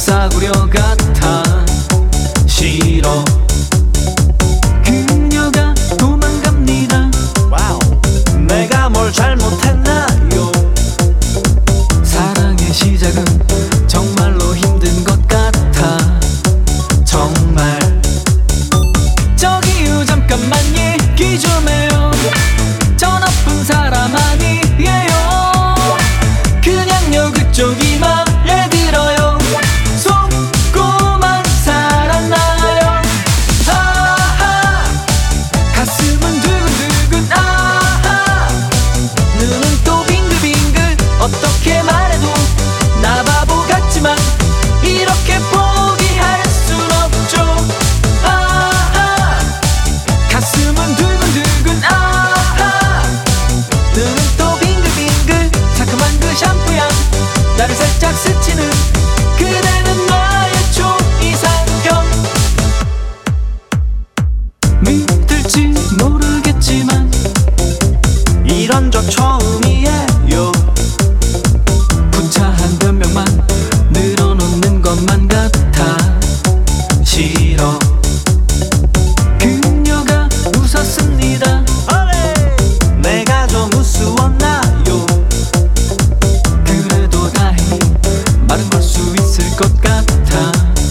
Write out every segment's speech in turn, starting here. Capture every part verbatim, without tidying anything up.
싸구려 같아 싫어. 그녀가 도망갑니다. 와우. 내가 뭘 잘못했나요? 사랑의 시작은 정말로 힘든 것 같아 정말. 저기요 잠깐만 얘기 좀 해요. 저 나쁜 사람 아니에요. 그냥요 그쪽이 맘에 들어요. 속고만 살았나요? 아하 가슴은 두근두근 아하 눈은 또 빙글빙글. 어떻게 말해도 나 바보 같지만 이렇게 포기할 순 없죠. 아하 가슴은 두근두근 아하 눈은 또 빙글빙글. 상큼한 그 샴푸향 나를 살짝 스치는 그대는 나의 초이상형. 믿을지 모르겠지만 이런 적 처음이에요. 구차한 변명만 늘어놓는 것만 같아 싫어. 그녀가 웃었습니다. 내가 좀 우스웠나요? 그래도 다행히 말은 걸 수 있을 것 같아.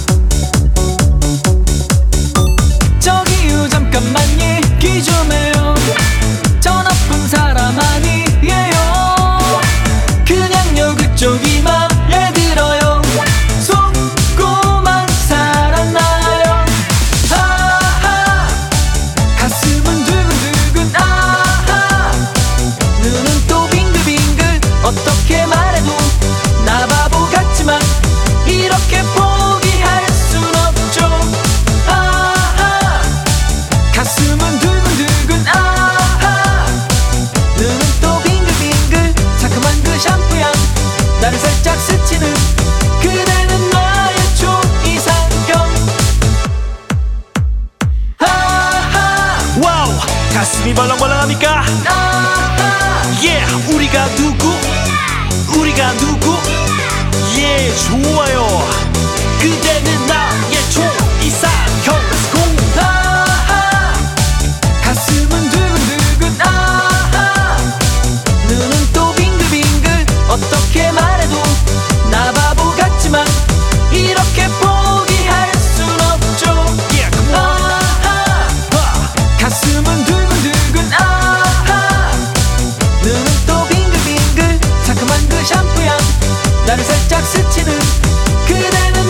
저기요 잠깐만 얘기 좀 해요. 저 나쁜 사람 아니에요. 그냥요 그쪽이 맘에 들어요. 속고만 살았나요? 아하 가슴은 두근두근 아하 눈은 또 빙글빙글. 어떻게 말해도 나 바보 같지만 이렇게 포기할 순 없죠. 아하 가슴은 두근두근 아하 눈은 또 빙글빙글. 상큼한 그 샴푸향 나를 살짝 스치는 그대는 나의 초이상형. 아하 와우. 가슴이 벌렁벌렁합니까? 아하 yeah. 우리가 누구? 우리가 누구? 예, 좋아요. 그대는 나의 초이상형. Let's go. 아하 가슴은 두근두근 아하 눈은 또 빙글빙글. 어떻게 말해도 나 바보 같지만 이렇게 포기할 순 없죠. Yeah, come on. 아하 가슴은 두근두근 아하 눈은 또 빙글빙글. 상큼한 그 샴푸향 나를 살짝 스치는 그대는